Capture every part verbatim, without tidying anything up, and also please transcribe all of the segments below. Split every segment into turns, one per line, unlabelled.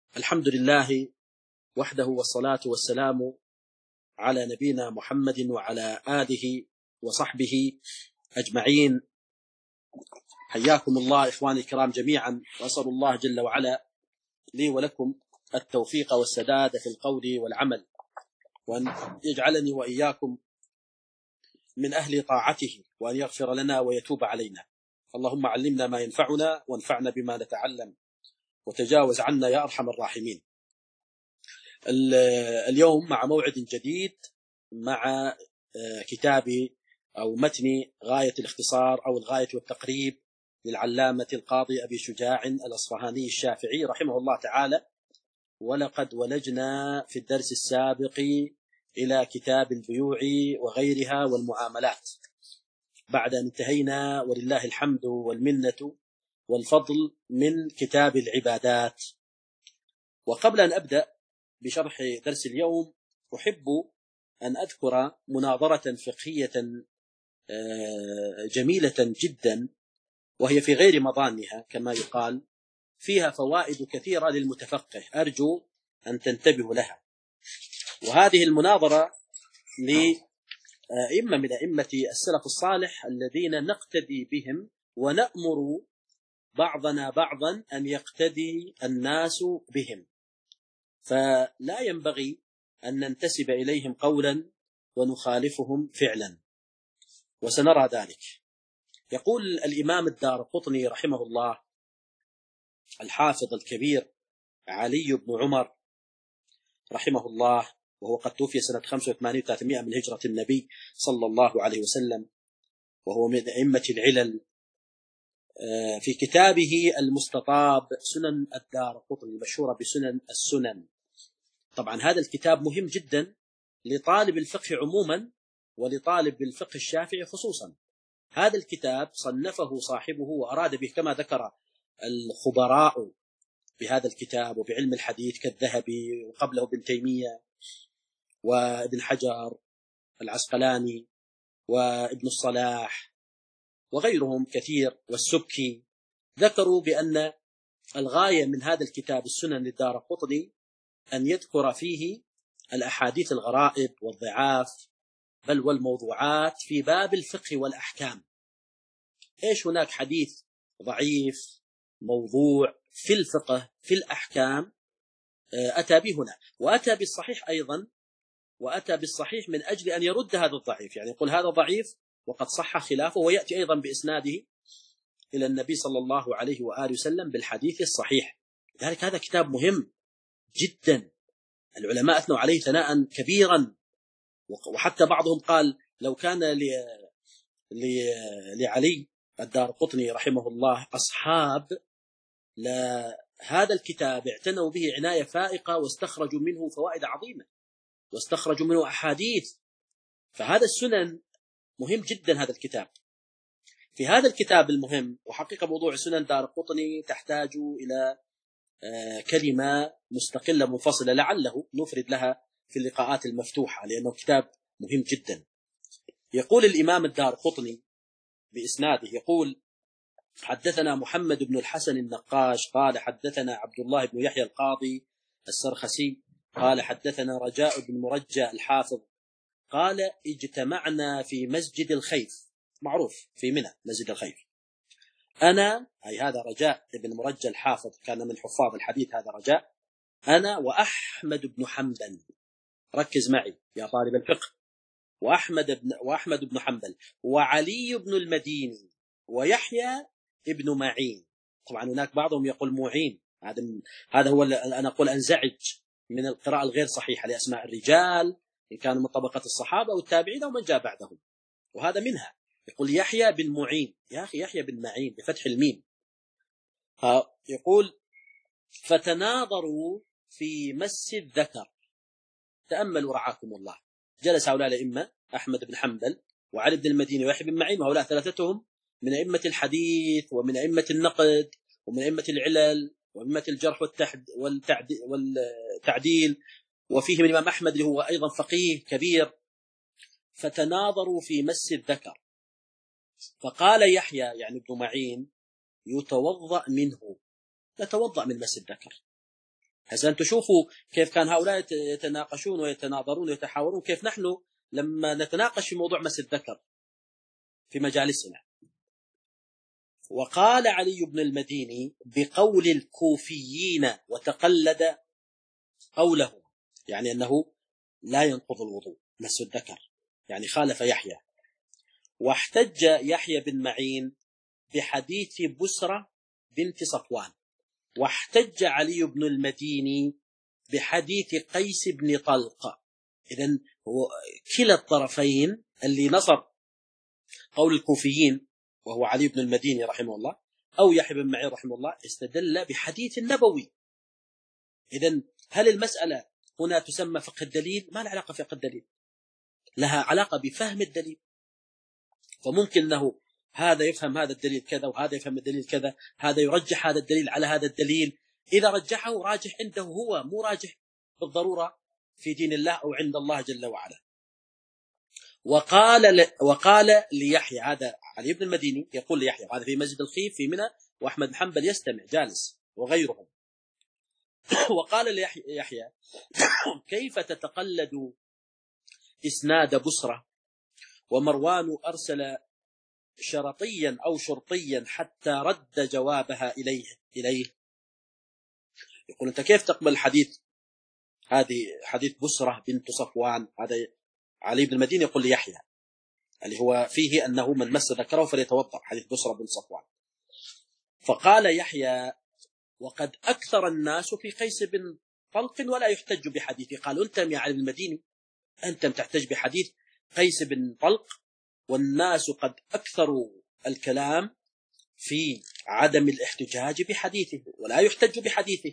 الحمد لله وحده، والصلاة والسلام على نبينا محمد وعلى آله وصحبه أجمعين. حياكم الله إخواني الكرام جميعا، وأسأل الله جل وعلا لي ولكم التوفيق والسداد في القول والعمل، وأن يجعلني وإياكم من أهل طاعته، وأن يغفر لنا ويتوب علينا. اللهم علمنا ما ينفعنا، وانفعنا بما نتعلم، وتجاوز عنا يا أرحم الراحمين. اليوم مع موعد جديد مع كتابي أو متن غاية الاختصار أو الغاية والتقريب للعلامة القاضي أبي شجاع الأصفهاني الشافعي رحمه الله تعالى. ولقد ولجنا في الدرس السابق إلى كتاب البيوع وغيرها والمعاملات، بعد أن انتهينا ولله الحمد والمنة والفضل من كتاب العبادات. وقبل أن أبدأ بشرح درس اليوم، أحب أن أذكر مناظرة فقهية جميلة جدا، وهي في غير مظانها كما يقال، فيها فوائد كثيرة للمتفقه، أرجو أن تنتبهوا لها. وهذه المناظرة لأئمة من أئمة السلف الصالح الذين نقتدي بهم ونأمر بعضنا بعضا أن يقتدي الناس بهم، فلا ينبغي أن ننتسب إليهم قولا ونخالفهم فعلا، وسنرى ذلك. يقول الإمام الدارقطني رحمه الله، الحافظ الكبير علي بن عمر رحمه الله، وهو قد توفي سنة خمسة وثمانين وثلاثمائة من هجرة النبي صلى الله عليه وسلم، وهو من أئمة العلل، في كتابه المستطاب سنن الدارقطني المشهورة بسنن السنن. طبعا هذا الكتاب مهم جدا لطالب الفقه عموما ولطالب الفقه الشافعي خصوصا. هذا الكتاب صنفه صاحبه وأراد به، كما ذكر الخبراء بهذا الكتاب وبعلم الحديث كالذهبي وقبله ابن تيمية وابن حجر العسقلاني وابن الصلاح وغيرهم كثير والسبكي، ذكروا بأن الغاية من هذا الكتاب السنن للدارقطني أن يذكر فيه الأحاديث الغرائب والضعاف بل والموضوعات في باب الفقه والأحكام. إيش هناك حديث ضعيف موضوع في الفقه في الأحكام أتى به هنا، وأتى بالصحيح أيضا، وأتى بالصحيح من أجل أن يرد هذا الضعيف، يعني يقول هذا ضعيف وقد صح خلافه، ويأتي أيضا بإسناده إلى النبي صلى الله عليه وآله وسلم بالحديث الصحيح. لذلك هذا كتاب مهم جدا، العلماء أثنوا عليه ثناء كبيرا، وحتى بعضهم قال لو كان ل... ل... لعلي الدارقطني رحمه الله أصحاب لهذا الكتاب اعتنوا به عناية فائقة، واستخرجوا منه فوائد عظيمة، واستخرجوا منه أحاديث. فهذا السنن مهم جدا هذا الكتاب. في هذا الكتاب المهم، وحقيقة موضوع سنن دارقطني تحتاج إلى كلمة مستقلة منفصلة لعله نفرد لها في اللقاءات المفتوحة، لأنه كتاب مهم جدا. يقول الإمام الدارقطني بإسناده، يقول: حدثنا محمد بن الحسن النقاش قال حدثنا عبد الله بن يحيى القاضي السرخسي قال حدثنا رجاء بن مرجى الحافظ قال اجتمعنا في مسجد الخيف، معروف في منى مسجد الخيف، أنا أي هذا رجاء بن مرجى الحافظ كان من حفاظ الحديث، هذا رجاء، أنا وأحمد بن حنبل، ركز معي يا طالب الفقه، وأحمد بن وأحمد بن حنبل وعلي بن المديني ويحيى ابن معين. طبعا هناك بعضهم يقول معين، هذا هذا هو أنا أقول أنزعج من القراءة الغير صحيحة لأسماء الرجال إن كانوا من طبقة الصحابة والتابعين ومن جاء بعدهم، وهذا منها. يقول يحيى بن معين، يا أخي يحيى بن معين بفتح الميم. يقول فتناظروا في مس الذكر. تأملوا رعاكم الله، جلس هؤلاء الأئمة أحمد بن حنبل وعلي بن المديني ويحيى بن معين، وهؤلاء ثلاثتهم من أئمة الحديث ومن أئمة النقد ومن أئمة العلل وأئمة الجرح والتعديل، وفيهم الإمام أحمد اللي هو أيضا فقيه كبير. فتناظروا في مس الذكر، فقال يحيى يعني ابن معين: يتوضأ منه، يتوضأ من مس الذكر. هسه أنتم شوفوا كيف كان هؤلاء يتناقشون ويتناظرون ويتحاورون، كيف نحن لما نتناقش في موضوع مس الذكر في مجالسنا. وقال علي بن المديني بقول الكوفيين وتقلد قولهم، يعني أنه لا ينقض الوضوء مس الذكر، يعني خالف يحيى. واحتج يحيى بن معين بحديث بسرة بنت صفوان، واحتج علي بن المديني بحديث قيس بن طلق. إذن هو كلا الطرفين اللي نصر قول الكوفيين وهو علي بن المديني رحمه الله أو يحيى بن معين رحمه الله استدل بحديث النبوي. إذن هل المسألة هنا تسمى فقه الدليل؟ ما لها علاقة فقه الدليل، لها علاقة بفهم الدليل. فممكن أنه هذا يفهم هذا الدليل كذا وهذا يفهم الدليل كذا، هذا يرجح هذا الدليل على هذا الدليل، إذا رجحه راجح عنده هو، مو راجح بالضرورة في دين الله أو عند الله جل وعلا. وقال ل... وقال ليحيى، هذا علي بن المديني يقول ليحيى، وهذا في مسجد الخيف في منى وأحمد بن حنبل يستمع جالس وغيرهم. وقال ليحيى كيف تتقلد إسناد بسرة ومروان أرسل شرطيا أو شرطيا حتى رد جوابها إليه إليه يقول أنت كيف تقبل الحديث، هذه حديث بسرة بنت صفوان. هذا علي بن المديني يقول ليحيى اللي هو فيه أنه من مس ذكره فليتوضأ، حديث بسرة بنت صفوان. فقال يحيى وقد أكثر الناس في قيس بن طلق ولا يحتج بحديثه. قال أنت يا علي بن المديني أنت تحتج بحديث قيس بن طلق، والناس قد أكثروا الكلام في عدم الاحتجاج بحديثه ولا يحتج بحديثه.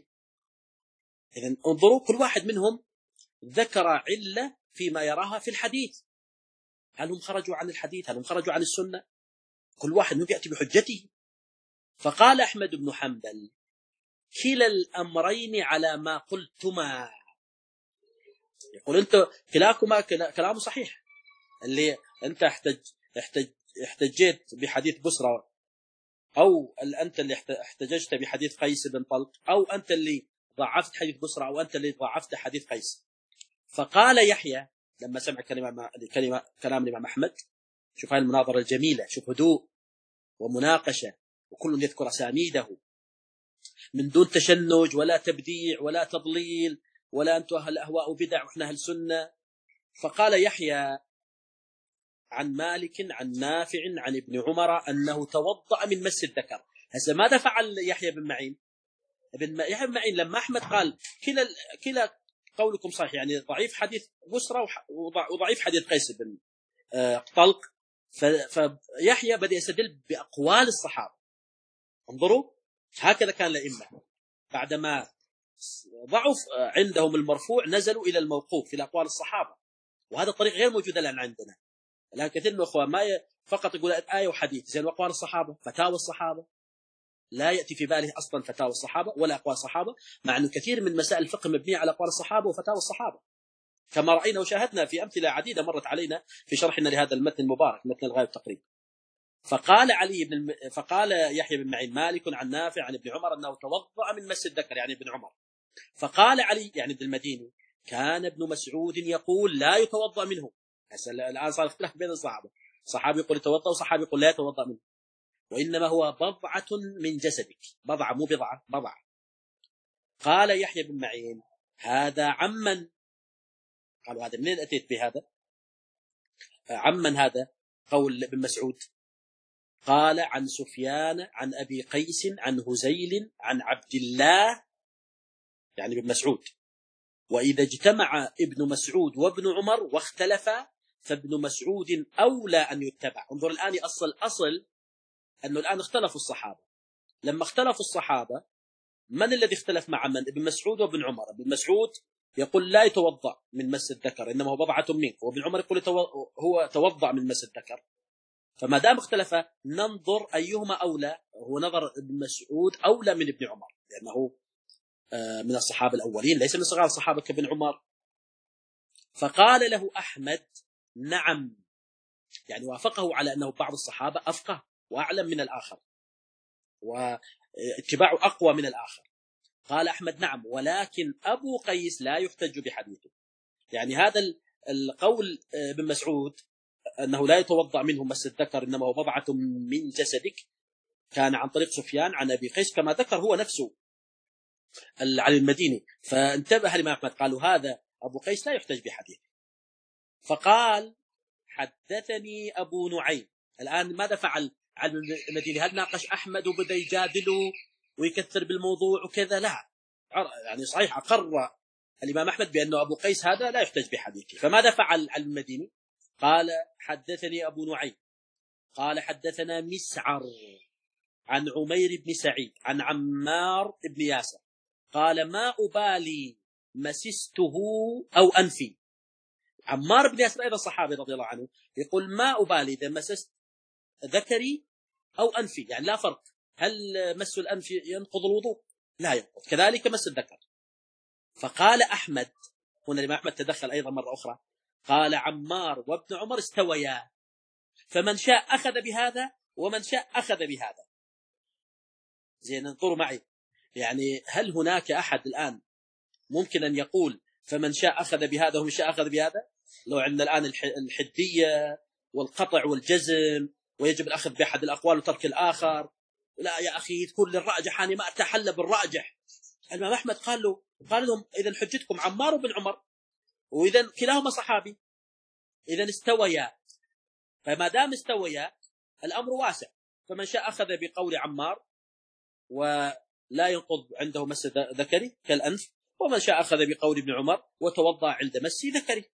إذن انظروا كل واحد منهم ذكر علة فيما يراها في الحديث. هل هم خرجوا عن الحديث؟ هل هم خرجوا عن السنة؟ كل واحد منهم يأتي بحجته. فقال أحمد بن حنبل كلا الأمرين على ما قلتما. يقول أنت كلاكما كلام صحيح، اللي أنت احتج احتج احتجيت بحديث بسرة، أو أنت اللي احتججت بحديث قيس بن طلق، أو أنت اللي ضعفت حديث بسرة، أو أنت اللي ضعفت حديث قيس. فقال يحيى لما سمع كلمة كلمة كلام الإمام أحمد، شوف هاي المناظرة الجميلة، شوف هدوء ومناقشة وكل يذكر أسانيده من دون تشنج ولا تبديع ولا تضليل ولا أنتم أهل أهواء وبدع وإحنا أهل سنة. فقال يحيى عن مالك عن نافع عن ابن عمر أنه توضأ من مس الذكر. هسه ماذا فعل يحيى بن معين؟ ابن يحيى بن معين لما أحمد قال كلا كلا قولكم صحيح، يعني ضعيف حديث بسرة وضعيف حديث قيس بن طلق، فيحيى بدأ يستدل بأقوال الصحابة. انظروا هكذا كان الأئمة، بعدما ضعف عندهم المرفوع نزلوا إلى الموقوف في أقوال الصحابة، وهذا الطريق غير موجود الآن عندنا. الآن كثير من الأخوة ما فقط يقول آية وحديث زين أقوال الصحابة فتاوى الصحابة، لا يأتي في باله أصلا فتاوى الصحابة ولا أقوال الصحابة، مع أنه كثير من مسائل الفقه مبنية على أقوال الصحابة وفتاوى الصحابة، كما رأينا وشاهدنا في أمثلة عديدة مرت علينا في شرحنا لهذا المتن المبارك متن الغاية والتقريب. فقال علي بن الم... فقال يحيى بن معين مالك عن نافع عن ابن عمر أنه توضأ من مس الذكر، يعني ابن عمر. فقال علي يعني ابن المديني كان ابن مسعود يقول لا يتوضأ منه. الآن صار اختلاف بين الصحابة، صحابي يقول يتوضأ وصحابي يقول لا يتوضأ منه، وإنما هو بضعة من جسدك، بضعة مو بضعة، بضعة. قال يحيى بن معين هذا عمن، قالوا هذا منين أتيت بهذا عمن؟ هذا قول ابن مسعود. قال عن سفيان عن أبي قيس عن هزيل عن عبد الله، يعني ابن مسعود. وإذا اجتمع ابن مسعود وابن عمر واختلفا فابن مسعود أولى أن يتبع. انظر الآن أصل أصل أنه الآن اختلفوا الصحابة، لما اختلفوا الصحابة من الذي اختلف مع من؟ ابن مسعود وابن عمر. ابن مسعود يقول لا يتوضأ من مس الذكر إنما هو بضعة منك، وابن عمر يقول هو توضأ من مس الذكر. فما دام اختلف ننظر أيهما أولى، هو نظر ابن مسعود أولى من ابن عمر لأنه من الصحابة الأولين ليس من صغار الصحابة كابن عمر. فقال له أحمد نعم، يعني وافقه على أنه بعض الصحابة أفقه وأعلم من الآخر واتباعه أقوى من الآخر. قال أحمد نعم، ولكن أبو قيس لا يحتج بحديثه. يعني هذا القول ابن مسعود أنه لا يتوضأ منه مس الذكر إنما هو بضعة من جسدك كان عن طريق سفيان عن أبي قيس كما ذكر هو نفسه علي المديني. فانتبه الإمام أحمد قالوا هذا أبو قيس لا يحتج بحديثه. فقال حدثني أبو نعيم. الآن ماذا فعل علي المديني؟ هل ناقش أحمد وبدأ يجادله ويكثر بالموضوع وكذا؟ لا، يعني صحيح أقر الإمام أحمد بأنه أبو قيس هذا لا يحتج بحديثه. فماذا فعل علي المديني؟ قال حدثني أبو نعيم قال حدثنا مسعر عن عمير بن سعيد عن عمار بن ياسر قال ما أبالي مسسته أو أنفي. عمار بن ياسر أيضا صحابي رضي الله عنه يقول ما أبالي إذا مسست ذكري أو أنفي، يعني لا فرق، هل مس الأنف ينقض الوضوء؟ لا ينقض، كذلك مس الذكر. فقال أحمد، هنا الإمام أحمد تدخل أيضا مرة أخرى، قال عمار وابن عمر استويا، فمن شاء أخذ بهذا ومن شاء أخذ بهذا. زين انظروا معي، يعني هل هناك أحد الآن ممكن أن يقول فمن شاء أخذ بهذا ومن شاء أخذ بهذا؟ لو عندنا الآن الحدية والقطع والجزم ويجب الأخذ بأحد الأقوال وترك الآخر، لا يا أخي تكون للراجح، أنا ما أتحلى بالراجح. الإمام أحمد قال له قال لهم إذا حجتكم عمار بن عمر، وإذا كلاهما صحابي، إذا استويا، فما دام استويا الأمر واسع، فمن شاء أخذ بقول عمار ولا ينقض عنده مس ذكري كالأنف، ومن شاء أخذ بقول ابن عمر وتوضأ عند مس ذكري.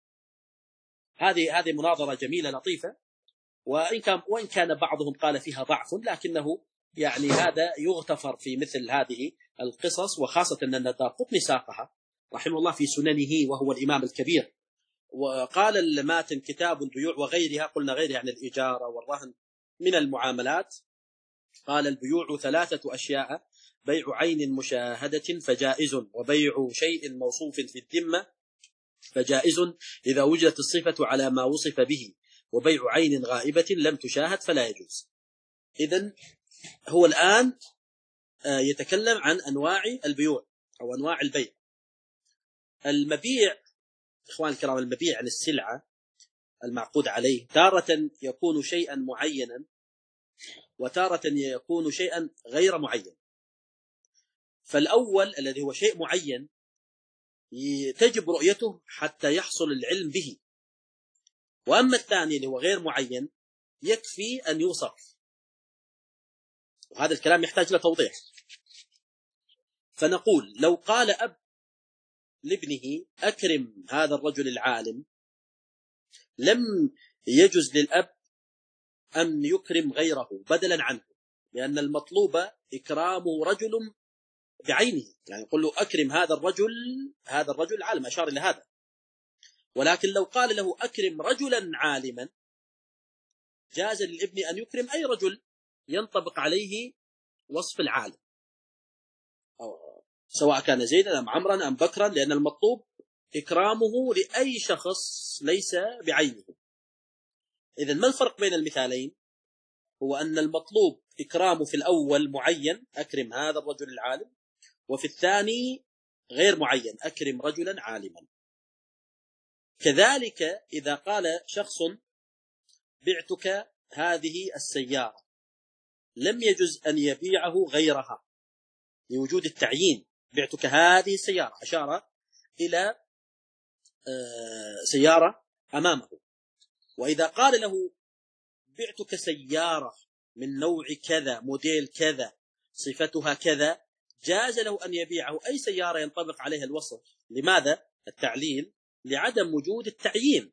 هذه هذه مناظرة جميلة لطيفة، وإن كان وإن كان بعضهم قال فيها ضعف، لكنه يعني هذا يغتفر في مثل هذه القصص، وخاصة أن الدارقطني ساقها رحمه الله في سننه وهو الإمام الكبير. وقال الماتن كتاب البيوع وغيرها، قلنا غيرها يعني الإجارة والرهن من المعاملات. قال البيوع ثلاثة أشياء: بيع عين مشاهدة فجائز، وبيع شيء موصوف في الذمة فجائز إذا وجدت الصفة على ما وصف به، وبيع عين غائبة لم تشاهد فلا يجوز. إذن هو الآن يتكلم عن أنواع البيوع أو أنواع البيع. المبيع إخوان الكرام، المبيع عن السلعة المعقود عليه تارة يكون شيئا معينا وتارة يكون شيئا غير معين. فالأول الذي هو شيء معين تجب رؤيته حتى يحصل العلم به، وأما الثاني اللي هو غير معين يكفي أن يوصف، وهذا الكلام يحتاج لتوضيح. فنقول لو قال أب لابنه أكرم هذا الرجل العالم، لم يجوز للأب أن يكرم غيره بدلا عنه، لأن المطلوب إكرامه رجل بعينه، يعني يقول له أكرم هذا الرجل هذا الرجل العالم، أشار إلى هذا. ولكن لو قال له أكرم رجلا عالما، جاز للابن أن يكرم أي رجل ينطبق عليه وصف العالم، أو سواء كان زيدا أم عمرا أم بكرا، لأن المطلوب إكرامه لأي شخص ليس بعينه. إذن ما الفرق بين المثالين؟ هو أن المطلوب إكرامه في الأول معين، أكرم هذا الرجل العالم، وفي الثاني غير معين، أكرم رجلا عالما. كذلك إذا قال شخص بعتك هذه السيارة، لم يجوز أن يبيعه غيرها لوجود التعيين، بعتك هذه السيارة، أشار إلى سيارة أمامه. وإذا قال له بعتك سيارة من نوع كذا موديل كذا صفتها كذا، جاز له أن يبيعه أي سيارة ينطبق عليها الوصف. لماذا؟ التعليل لعدم وجود التعيين.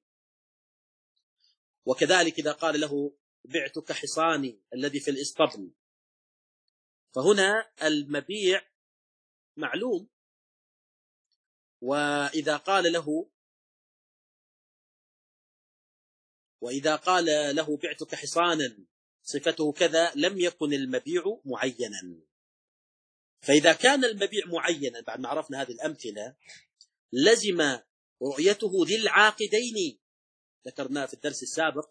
وكذلك إذا قال له بعتك حصاني الذي في الإسطبل، فهنا المبيع معلوم. وإذا قال له وإذا قال له بعتك حصانا صفته كذا، لم يكن المبيع معينا. فإذا كان المبيع معينا بعد ما عرفنا هذه الأمثلة، لزم رؤيته للعاقدين. ذكرنا في الدرس السابق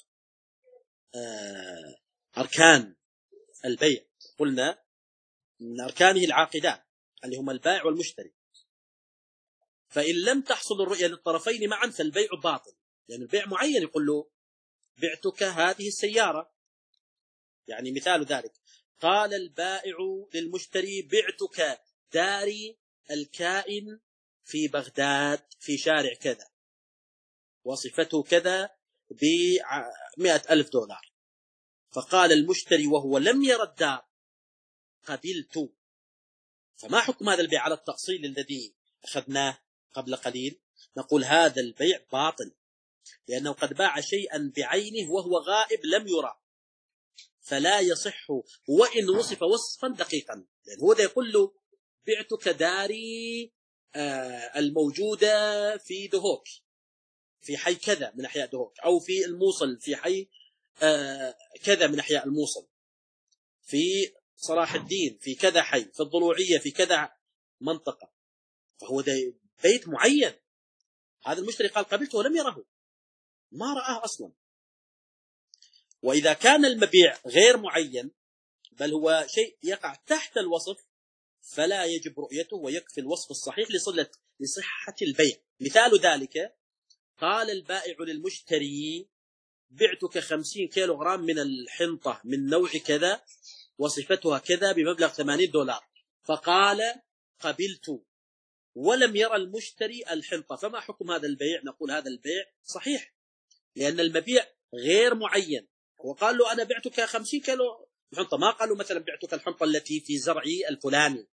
أركان البيع، قلنا من أركانه العاقدان: اللي هم البائع والمشتري. فإن لم تحصل الرؤية للطرفين معا فالبيع باطل، لأن يعني البيع معين، يقول له بعتك هذه السيارة، يعني مثال ذلك قال البائع للمشتري بعتك داري الكائن في بغداد في شارع كذا وصفته كذا بمئة ألف دولار. فقال المشتري وهو لم يرى الدار قبلت. فما حكم هذا البيع على التأصيل الذي أخذناه قبل قليل؟ نقول هذا البيع باطل، لأنه قد باع شيئا بعينه وهو غائب لم يرى، فلا يصح وإن وصف وصفا دقيقا. لأن هو ده يقول له بعتك داري الموجودة في دهوك في حي كذا من أحياء دهوك، أو في الموصل في حي كذا من أحياء الموصل، في صلاح الدين في كذا حي، في الضلوعية في كذا منطقة. فهو ده بيت معين. هذا المشتري قال قبلته ولم يره، ما رآه أصلا. وإذا كان المبيع غير معين بل هو شيء يقع تحت الوصف فلا يجب رؤيته، ويكفي الوصف الصحيح لصلة لصحة البيع. مثال ذلك قال البائع للمشتري بعتك خمسين كيلو غرام من الحنطة من نوع كذا وصفتها كذا بمبلغ ثمانين دولار، فقال قبلت، ولم يرى المشتري الحنطة، فما حكم هذا البيع؟ نقول هذا البيع صحيح، لأن المبيع غير معين. وقال له أنا بعتك خمسين كيلو حنطة، ما قالوا مثلا بعتك الحنطة التي في زرعي الفلاني.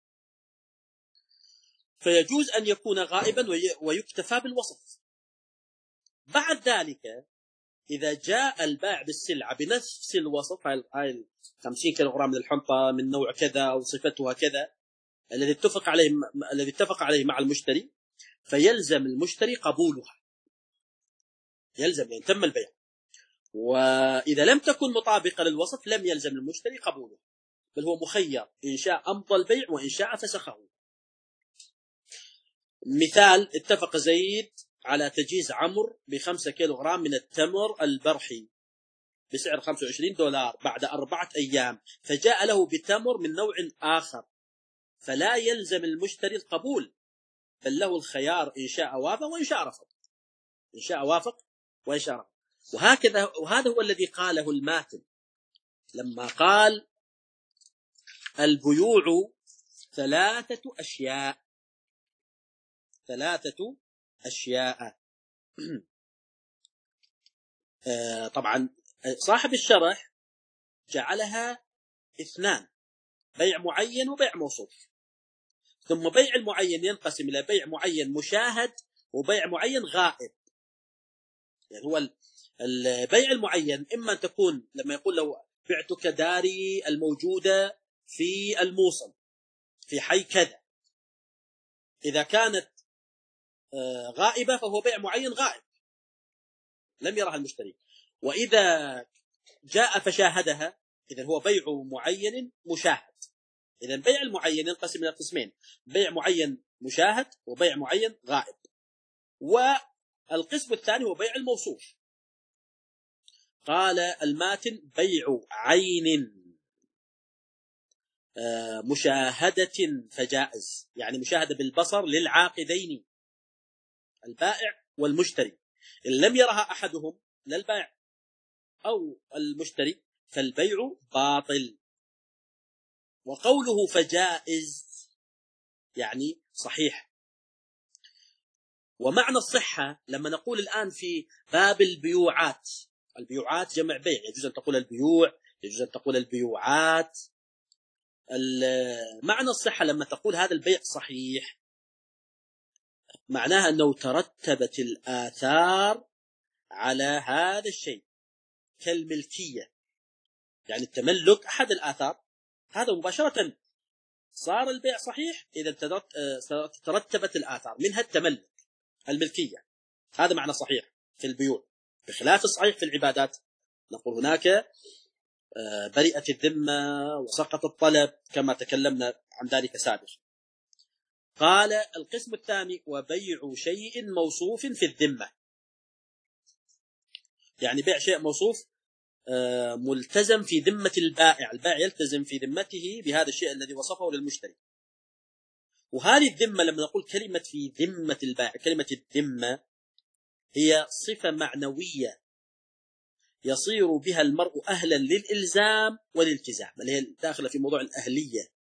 فيجوز أن يكون غائبا ويكتفى بالوصف. بعد ذلك إذا جاء البائع بالسلعة بنفس الوصف، هاي خمسين كيلو غرام من الحنطة من نوع كذا أو صفتها كذا الذي اتفق عليه الذي اتفق عليه مع المشتري، فيلزم المشتري قبولها، يلزم يعني تم البيع. وإذا لم تكن مطابقة للوصف لم يلزم المشتري قبوله، بل هو مخير إن شاء أمضى البيع وإن شاء فسخه. مثال اتفق زيد على تجهيز عمرو بخمسة كيلو غرام من التمر البرحي بسعر خمسة وعشرين دولار بعد أربعة أيام، فجاء له بتمر من نوع آخر، فلا يلزم المشتري القبول، بل له الخيار إن شاء وافق وإن شاء رفض، إن شاء وافق وإن شاء رفض. وهكذا، وهذا هو الذي قاله الماتن لما قال البيوع ثلاثة أشياء، ثلاثة أشياء. طبعا صاحب الشرح جعلها اثنان، بيع معين وبيع موصوف. ثم بيع المعين ينقسم إلى بيع معين مشاهد وبيع معين غائب. يعني هو البيع المعين إما أن تكون لما يقول لو بعتك داري الموجودة في الموصل في حي كذا، إذا كانت غائبة فهو بيع معين غائب لم يرها المشتري. وإذا جاء فشاهدها إذن هو بيع معين مشاهد. إذن بيع المعين ينقسم إلى قسمين، بيع معين مشاهد وبيع معين غائب. والقسم الثاني هو بيع الموصوف. قال الماتن بيع عين مشاهدة فجائز، يعني مشاهدة بالبصر للعاقدين البائع والمشتري، إن لم يرها أحدهم لا البائع أو المشتري فالبيع باطل. وقوله فجائز يعني صحيح. ومعنى الصحة لما نقول الآن في باب البيوعات، البيوعات جمع بيع، يجوز أن تقول البيوع، يجوز أن تقول البيوعات. معنى الصحة لما تقول هذا البيع صحيح معناها أنه ترتبت الآثار على هذا الشيء كالملكية، يعني التملك أحد الآثار، هذا مباشرة صار البيع صحيح إذا ترتبت الآثار منها التملك الملكية. هذا معنى صحيح في البيوع، بخلاف الصحيح في العبادات. نقول هناك بريئة الذمة وسقط الطلب كما تكلمنا عن ذلك سابقا. قال القسم الثاني وبيع شيء موصوف في الذمة، يعني بيع شيء موصوف ملتزم في ذمة البائع، البائع يلتزم في ذمته بهذا الشيء الذي وصفه للمشتري. وهذه الذمة لما نقول كلمة في ذمة البائع، كلمة الذمة هي صفة معنوية يصير بها المرء أهلا للإلزام والالتزام، اللي هي داخلة في موضوع الأهلية.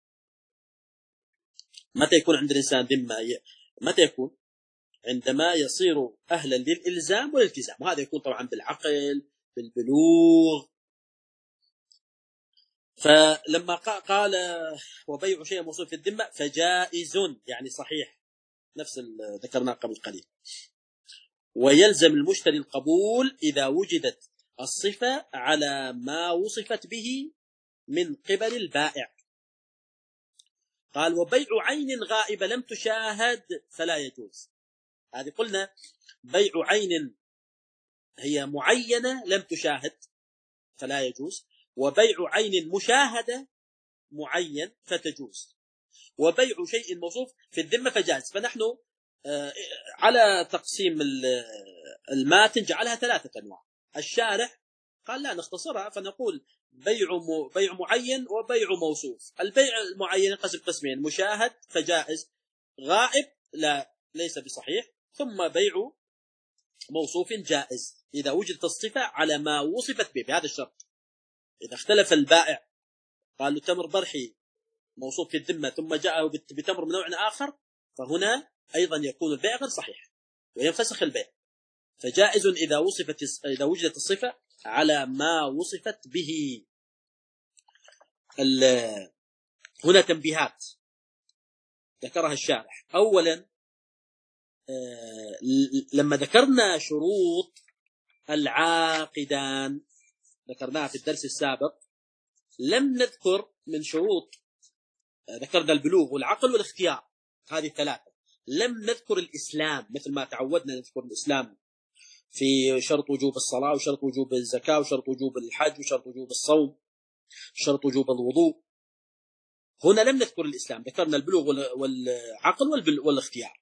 متى يكون عند الإنسان ذمة؟ متى يكون؟ عندما يصير أهلا للإلزام والالتزام، وهذا يكون طبعا بالعقل، بالبلوغ. فلما قال وبيع شيء موصوف في الذمة فجائز يعني صحيح، نفس ذكرناه قبل قليل. ويلزم المشتري القبول إذا وجدت الصفة على ما وصفت به من قبل البائع. قال وبيع عين غائبة لم تشاهد فلا يجوز. هذه قلنا بيع عين هي معينة لم تشاهد فلا يجوز، وبيع عين مشاهدة معين فتجوز، وبيع شيء موصوف في الذمة فجاز. فنحن على تقسيم الماتن جعلها ثلاثة أنواع. الشارح قال لا نختصرها فنقول بيع بيع معين وبيع موصوف. البيع المعين قسم قسمين، مشاهد فجائز، غائب لا ليس بصحيح، ثم بيع موصوف جائز إذا وجدت الصفة على ما وصفت به بهذا الشرط. إذا اختلف البائع قال له تمر برحي موصوف في الذمة ثم جاءه بتمر من نوع آخر، فهنا أيضا يكون البيع غير صحيح وينفسخ البيع. فجائز إذا وصفت إذا وجدت الصفة على ما وصفت به. هنا تنبيهات ذكرها الشارح. أولا لما ذكرنا شروط العاقدان ذكرناها في الدرس السابق، لم نذكر من شروط، ذكرنا البلوغ والعقل والاختيار، هذه الثلاثة. لم نذكر الإسلام مثل ما تعودنا نذكر الإسلام في شرط وجوب الصلاة وشرط وجوب الزكاة وشرط وجوب الحج وشرط وجوب الصوم شرط وجوب الوضوء. هنا لم نذكر الإسلام، ذكرنا البلوغ والعقل والاختيار.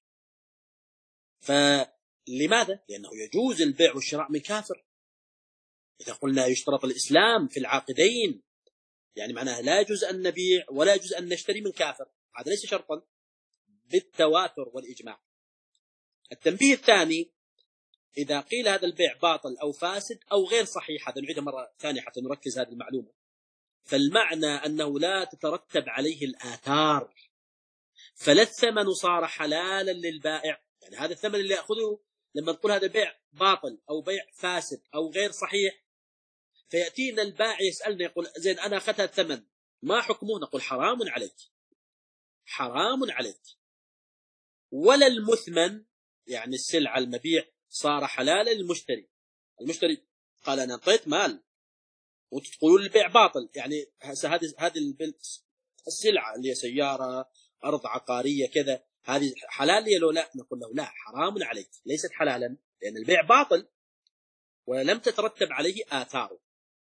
فلماذا؟ لأنه يجوز البيع والشراء من كافر. إذا قلنا يشترط الإسلام في العاقدين يعني معناه لا يجوز أن نبيع ولا يجوز أن نشتري من كافر، هذا ليس شرطا بالتواتر والإجماع. التنبيه الثاني إذا قيل هذا البيع باطل أو فاسد أو غير صحيح، هذا نعيدها مرة ثانية حتى نركز هذه المعلومة، فالمعنى أنه لا تترتب عليه الآثار، فلا الثمن صار حلالا للبائع. يعني هذا الثمن اللي يأخذه لما نقول هذا بيع باطل أو بيع فاسد أو غير صحيح، فيأتينا البائع يسألنا يقول زين أنا أخذت الثمن ما حكمه؟ نقول حرام عليك، حرام عليك. ولا المثمن يعني السلعة المبيع صار حلالا للمشتري. المشتري قال أنا أعطيت مال وتقولون البيع باطل، يعني هذه هذه السلعة اللي هي سيارة أرض عقارية كذا هذه حلال لي لو لا؟ نقول له لا حرام عليك، ليست حلالا لأن البيع باطل ولم تترتب عليه آثاره.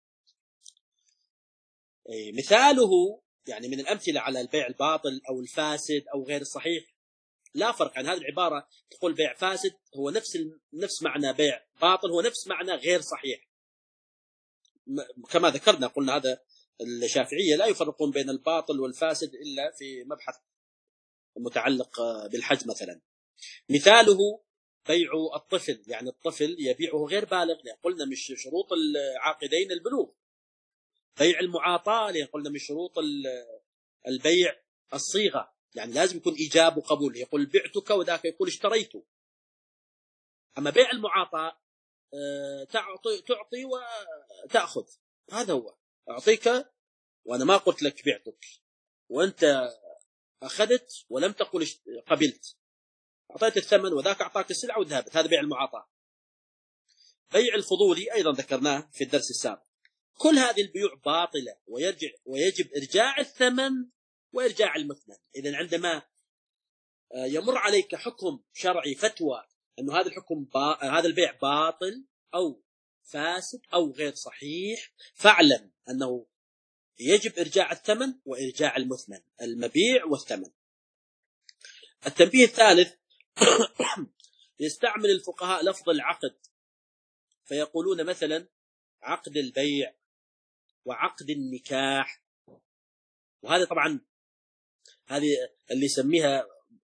مثاله يعني من الأمثلة على البيع الباطل أو الفاسد أو غير الصحيح لا فرق عن هذه العبارة. تقول بيع فاسد هو نفس نفس معنى بيع باطل، هو نفس معنى غير صحيح. كما ذكرنا قلنا هذا الشافعية لا يفرقون بين الباطل والفاسد إلا في مبحث متعلق بالحج مثلا. مثاله بيع الطفل، يعني الطفل يبيعه غير بالغ، قلنا من شروط العاقدين البلوغ. بيع المعاطاة قلنا من شروط البيع الصيغة، يعني لازم يكون إيجاب وقبول، يقول بعتك وذاك يقول اشتريته. أما بيع المعاطاة تعطي تعطي وتأخذ، هذا هو أعطيك وأنا ما قلت لك بعتك، وأنت أخذت ولم تقل قبلت، أعطيت الثمن وذاك أعطاك السلعة وذهبت، هذا بيع المعاطاة. بيع الفضولي أيضا ذكرناه في الدرس السابق. كل هذه البيوع باطلة ويرجع ويجب إرجاع الثمن وإرجاع المثمن. إذن عندما يمر عليك حكم شرعي فتوى أنه هذا الحكم با... هذا البيع باطل أو فاسد أو غير صحيح، فاعلم أنه يجب إرجاع الثمن وإرجاع المثمن، المبيع والثمن. التنبيه الثالث يستعمل الفقهاء لفظ العقد فيقولون مثلا عقد البيع وعقد النكاح، وهذا طبعا هذه اللي يسميها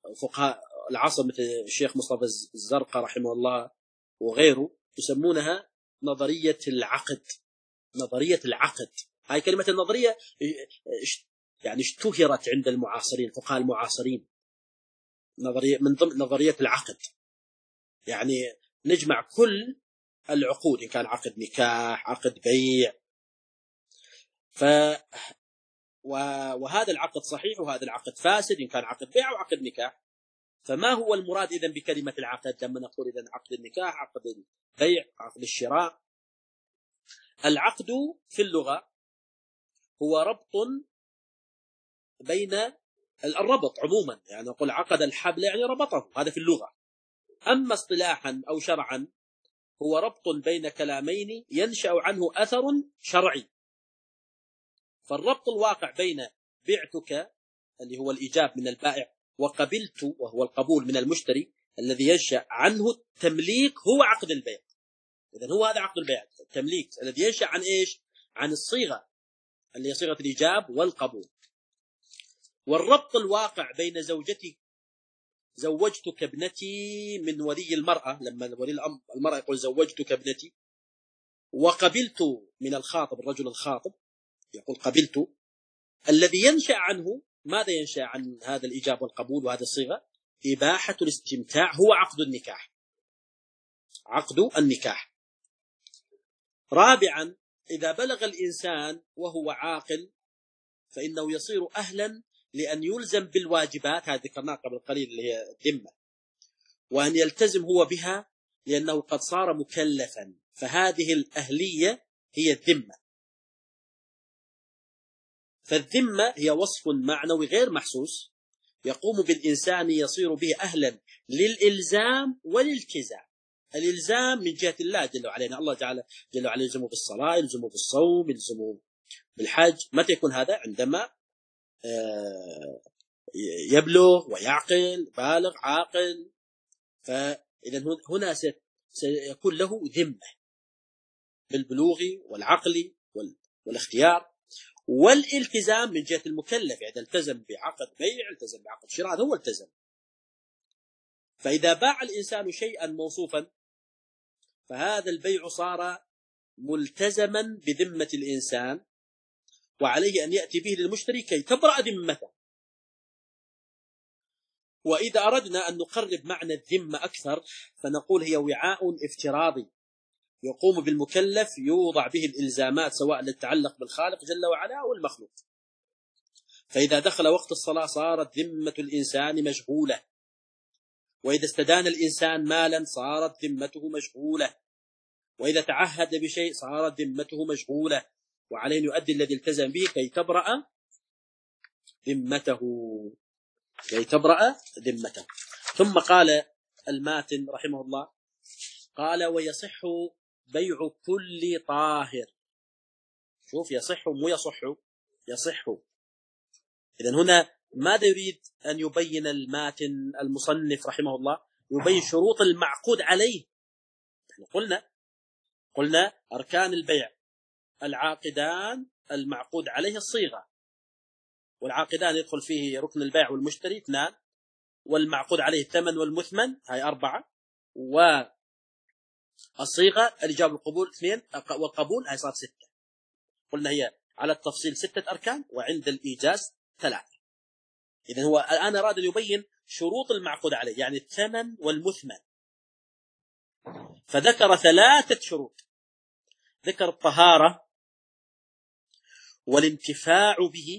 فقهاء العصر مثل الشيخ مصطفى الزرقاء رحمه الله وغيره يسمونها نظرية العقد. نظرية العقد هاي كلمة النظرية يعني اشتهرت عند المعاصرين، الفقهاء المعاصرين، نظرية من ضمن نظرية العقد، يعني نجمع كل العقود إن كان عقد نكاح، عقد بيع، ف وهذا العقد صحيح وهذا العقد فاسد إن كان عقد بيع أو عقد نكاح. فما هو المراد إذن بكلمة العقد لما نقول إذن عقد النكاح، عقد البيع، عقد الشراء؟ العقد في اللغة هو ربط بين الربط عموما، يعني نقول عقد الحبل يعني ربطه، هذا في اللغة. أما اصطلاحا أو شرعا هو ربط بين كلامين ينشأ عنه أثر شرعي. فالربط الواقع بين بعتك اللي هو الإيجاب من البائع وقبلت وهو القبول من المشتري الذي ينشأ عنه التمليك هو عقد البيع. إذن هو هذا عقد البيع، التمليك الذي ينشأ عن إيش؟ عن الصيغة اللي هي صيغة الإيجاب والقبول. والربط الواقع بين زوجتي زوجتك ابنتي من ولي المرأة، لما ولي المرأة يقول زوجتك ابنتي، وقبلت من الخاطب الرجل الخاطب يقول قبلت، الذي ينشأ عنه ماذا ينشأ عن هذا الإيجاب والقبول وهذه الصيغة؟ إباحة الاستمتاع، هو عقد النكاح، عقد النكاح. رابعا إذا بلغ الإنسان وهو عاقل فإنه يصير أهلا لأن يلزم بالواجبات، هذه ذكرناها قبل قليل اللي هي الذمة، وأن يلتزم هو بها لأنه قد صار مكلفا، فهذه الأهلية هي الذمة. فالذمة هي وصف معنوي غير محسوس يقوم بالإنسان يصير به أهلا للإلزام والالتزام. الإلزام من جهة الله جل وعلا، الله تعالى جل وعلا يلزمه بالصلاة، يلزمه بالصوم، يلزمه بالحج. متى يكون هذا؟ عندما يبلغ ويعقل، بالغ عاقل. فإذا هنا سيكون له ذمة بالبلوغ والعقل والاختيار والالتزام من جهة المكلف، يعني التزم بعقد بيع، التزم بعقد شراء، هذا هو التزم. فإذا باع الإنسان شيئا موصوفا فهذا البيع صار ملتزما بذمة الإنسان، وعليه أن يأتي به للمشتري كي تبرأ ذمته. وإذا أردنا أن نقرب معنى الذمة أكثر فنقول هي وعاء افتراضي يقوم بالمكلف يوضع به الإلزامات سواء تتعلق بالخالق جل وعلا أو المخلوق. فإذا دخل وقت الصلاة صارت ذمة الإنسان مشغولة، وإذا استدان الإنسان مالا صارت ذمته مشغولة، وإذا تعهد بشيء صارت ذمته مشغولة، وعليه أن يؤدي الذي التزم به كي تبرأ ذمته، كي تبرأ ذمته. ثم قال الماتن رحمه الله قال ويصح بيع كل طاهر. شوف، يصح مو يصح، يصح. إذن هنا ماذا يريد أن يبين الماتن المصنف رحمه الله؟ يبين شروط المعقود عليه. قلنا قلنا أركان البيع العاقدان المعقود عليه الصيغة، والعاقدان يدخل فيه ركن البيع والمشتري اثنان، والمعقود عليه الثمن والمثمن هاي أربعة، والصيغة الإجابة والقبول اثنين، والقبول هاي صارت ستة. قلنا هي على التفصيل ستة أركان وعند الإيجاز ثلاثة. إذن هو الآن أراد أن يبين شروط المعقود عليه، يعني الثمن والمثمن، فذكر ثلاثة شروط. ذكر الطهارة والانتفاع به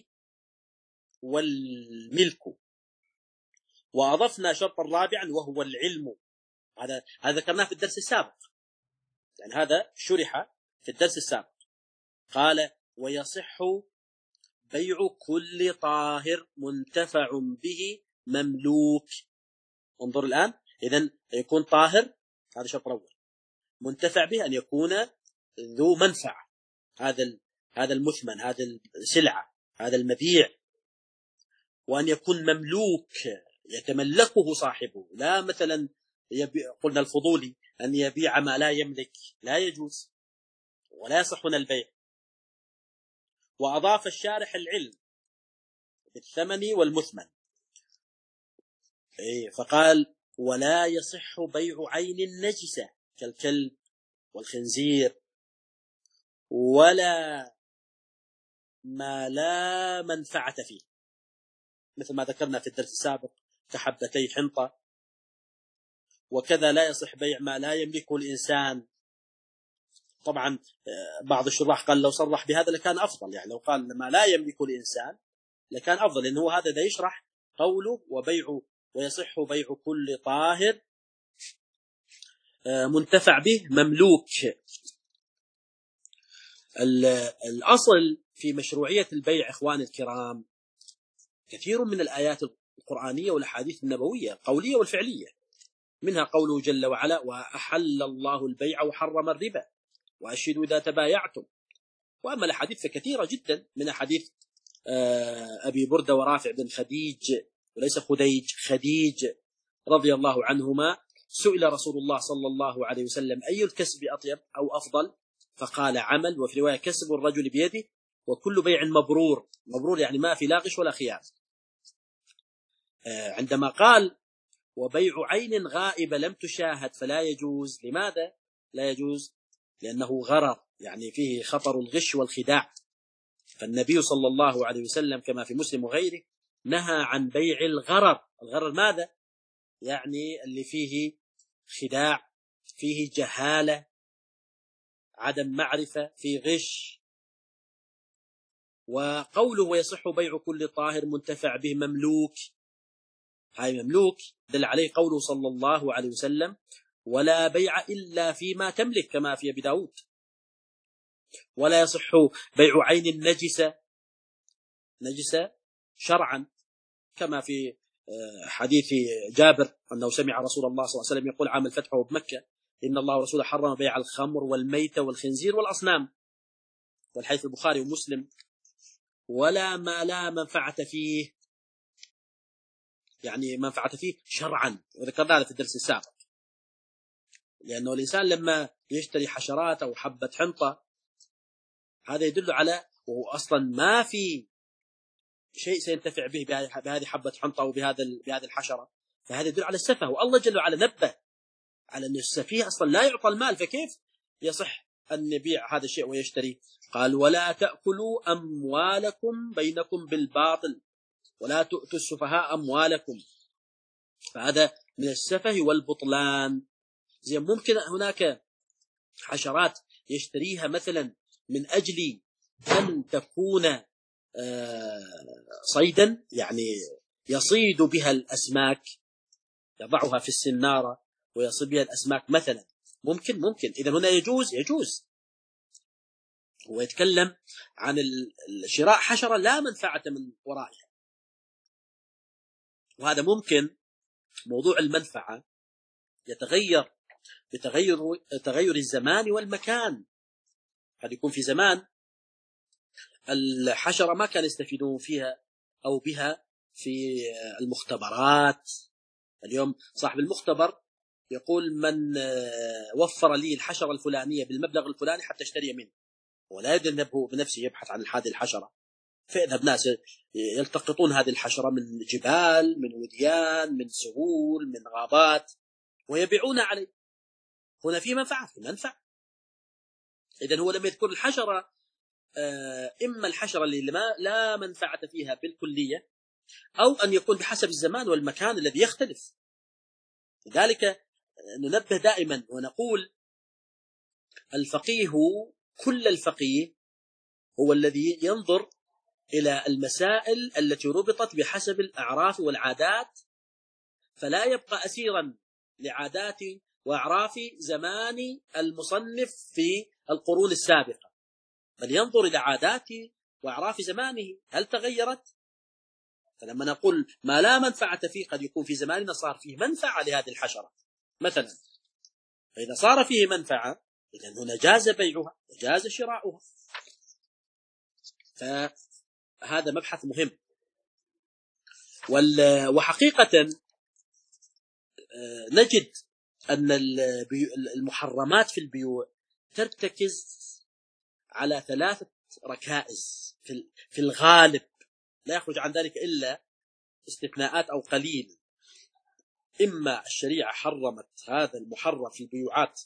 والملك، وأضفنا شرطا رابعا وهو العلم. هذا هذا ذكرناه في الدرس السابق، يعني هذا شرح في الدرس السابق. قال ويصح بيع كل طاهر منتفع به مملوك. انظر الآن، إذن يكون طاهر هذا شرط أول، منتفع به أن يكون ذو منفعة، هذا هذا المثمن، هذا السلعة، هذا المبيع، وأن يكون مملوك يتملكه صاحبه، لا مثلا يبيع، قلنا الفضولي أن يبيع ما لا يملك، لا يجوز ولا يصح هنا البيع. وأضاف الشارح العلم بالثمن والمثمن. إيه فقال ولا يصح بيع عين نجسة كالكلب والخنزير ولا ما لا منفعة فيه، مثل ما ذكرنا في الدرس السابق كحبتي حنطة. وكذا لا يصح بيع ما لا يملكه الإنسان. طبعا بعض الشراح قال لو صرح بهذا لكان أفضل، يعني لو قال ما لا يملكه الإنسان لكان أفضل، لأنه هذا دا يشرح قوله وبيع ويصح بيع كل طاهر منتفع به مملوك. الأصل في مشروعية البيع إخواني الكرام كثير من الآيات القرآنية والأحاديث النبوية القولية والفعلية، منها قوله جل وعلا وأحل الله البيع وحرم الربا وأشهدوا إذا تبايعتم. وأما الأحاديث فكثيرة جدا، من أحاديث أبي بردة ورافع بن خديج وليس خديج خديج رضي الله عنهما سئل رسول الله صلى الله عليه وسلم أي الكسب أطيب أو أفضل؟ فقال عمل، وفي رواية كسب الرجل بيده وكل بيع مبرور. مبرور يعني ما في لا غش ولا خيار. عندما قال وبيع عين غائبة لم تشاهد فلا يجوز، لماذا لا يجوز؟ لأنه غرر، يعني فيه خطر الغش والخداع. فالنبي صلى الله عليه وسلم كما في مسلم وغيره نهى عن بيع الغرر. الغرر ماذا؟ يعني اللي فيه خداع، فيه جهالة، عدم معرفة، فيه غش. وقوله ويصح بيع كل طاهر منتفع به مملوك، هاي مملوك دل عليه قوله صلى الله عليه وسلم ولا بيع إلا فيما تملك كما في أبي داود. ولا يصح بيع عين النجسة، نجسة شرعا، كما في حديث جابر أنه سمع رسول الله صلى الله عليه وسلم يقول عام الفتح وبمكة إن الله ورسوله حرم بيع الخمر والميت والخنزير والأصنام، والحديث البخاري ومسلم. ولا ما لا منفعة فيه، يعني منفعة فيه شرعا، وذكرنا هذا في الدرس السابق. لأنه الإنسان لما يشتري حشرات أو حبة حنطة هذا يدل على وهو أصلا ما في شيء سينتفع به بهذه حبة حنطة أو بهذا بهذه الحشرة، فهذا يدل على السفه. والله جل وعلا نبه على أن السفيه أصلا لا يعطى المال، فكيف يصح أن يبيع هذا الشيء ويشتري؟ قال ولا تأكلوا أموالكم بينكم بالباطل ولا تؤتوا السفهاء أموالكم، فهذا من السفه والبطلان. زي ممكن هناك حشرات يشتريها مثلا من أجل أن تكون صيدا، يعني يصيد بها الأسماك، يضعها في السنارة ويصيد بها الأسماك مثلا، ممكن ممكن إذا هنا يجوز يجوز. هو يتكلم عن الشراء حشرة لا منفعة من ورائها، وهذا ممكن. موضوع المنفعة يتغير بتغير تغير الزمان والمكان. قد يكون في زمان الحشرة ما كان يستفيدون فيها أو بها في المختبرات. اليوم صاحب المختبر يقول من وفر لي الحشرة الفلانية بالمبلغ الفلاني حتى اشتري منه، ولا يذهب بنفسه يبحث عن هذه الحشرة. فيذهب ناس يلتقطون هذه الحشرة من جبال، من وديان، من سهول، من غابات، ويبيعون عليه. هنا في منفعة في منفعة. إذن هو لم يذكر الحشرة، إما الحشرة اللي ما لا منفعة فيها بالكلية، أو أن يكون بحسب الزمان والمكان الذي يختلف. لذلك ننبه دائما ونقول الفقيه كل الفقيه هو الذي ينظر إلى المسائل التي ربطت بحسب الأعراف والعادات، فلا يبقى أسيرا لعادات وأعراف زمان المصنف في القرون السابقة، بل ينظر إلى عادات وأعراف زمانه هل تغيرت. فلما نقول ما لا منفعة فيه قد يكون في زماننا صار فيه منفعة لهذه الحشرة مثلا، فإذا صار فيه منفعة إذن هنا جاز بيعها وجاز شراؤها. فهذا مبحث مهم. وحقيقة نجد أن المحرمات في البيوع ترتكز على ثلاثة ركائز في الغالب، لا يخرج عن ذلك إلا استثناءات أو قليل. إما الشريعة حرمت هذا المحرم في البيوعات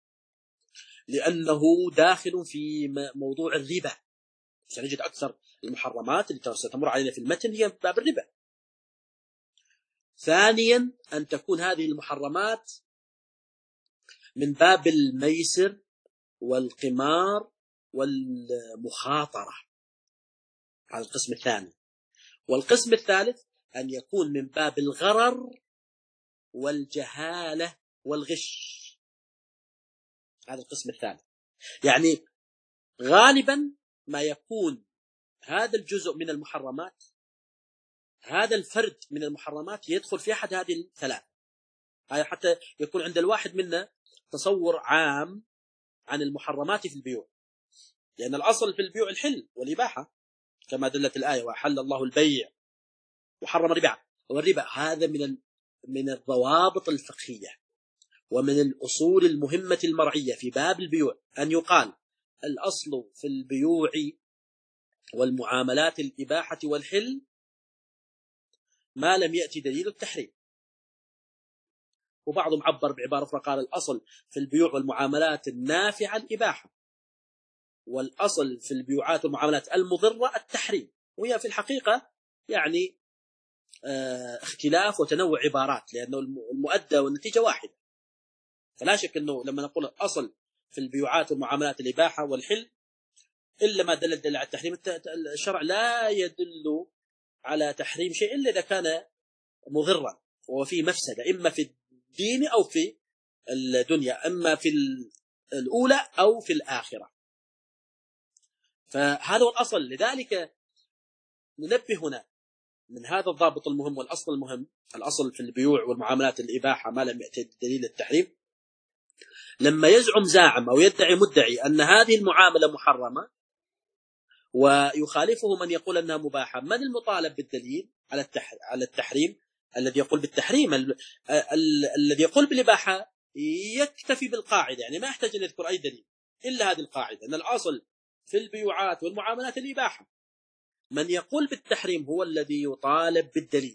لأنه داخل في موضوع الربا، سنجد أكثر المحرمات اللي ستمر علينا في المتن هي باب الربا. ثانيا أن تكون هذه المحرمات من باب الميسر والقمار والمخاطرة، هذا القسم الثاني. والقسم الثالث أن يكون من باب الغرر والجهالة والغش، هذا القسم الثالث. يعني غالبا ما يكون هذا الجزء من المحرمات، هذا الفرد من المحرمات يدخل في أحد هذه الثلاث، هذا حتى يكون عند الواحد منا تصور عام عن المحرمات في البيوع، لأن الأصل في البيوع الحل والإباحة كما دلت الآية: وحل الله البيع وحرم الربا. والربا هذا من من الضوابط الفقهية ومن الأصول المهمة المرعية في باب البيوع، أن يقال الأصل في البيوع والمعاملات الإباحة والحل ما لم يأتي دليل التحريم. وبعضهم عبر بعبارة أخرى قال الأصل في البيوع والمعاملات النافعة الإباحة، والأصل في البيوعات والمعاملات المضرة التحريم. وهي في الحقيقة يعني اختلاف وتنوع عبارات، لأنه المؤدى والنتيجة واحدة. فلا شك أنه لما نقول الأصل في البيوعات والمعاملات الإباحة والحل إلا ما دل الدليل على التحريم، الشرع لا يدل على تحريم شيء إلا إذا كان مضرا وفيه مفسدة، إما في الدين أو في الدنيا، إما في الأولى أو في الآخرة. فهذا هو الأصل. لذلك ننبه هنا من هذا الضابط المهم والأصل المهم، الأصل في البيوع والمعاملات الإباحة ما لم يأتي دليل التحريم. لما يزعم زاعم أو يدعي مدعي أن هذه المعاملة محرمة ويخالفه من يقول أنها مباحة، من المطالب بالدليل على على التحريم؟ الذي يقول بالتحريم. ال... ال... الذي يقول بالإباحة يكتفي بالقاعدة، يعني ما يحتاج أن يذكر أي دليل إلا هذه القاعدة، أن الأصل في البيوعات والمعاملات الإباحة. من يقول بالتحريم هو الذي يطالب بالدليل،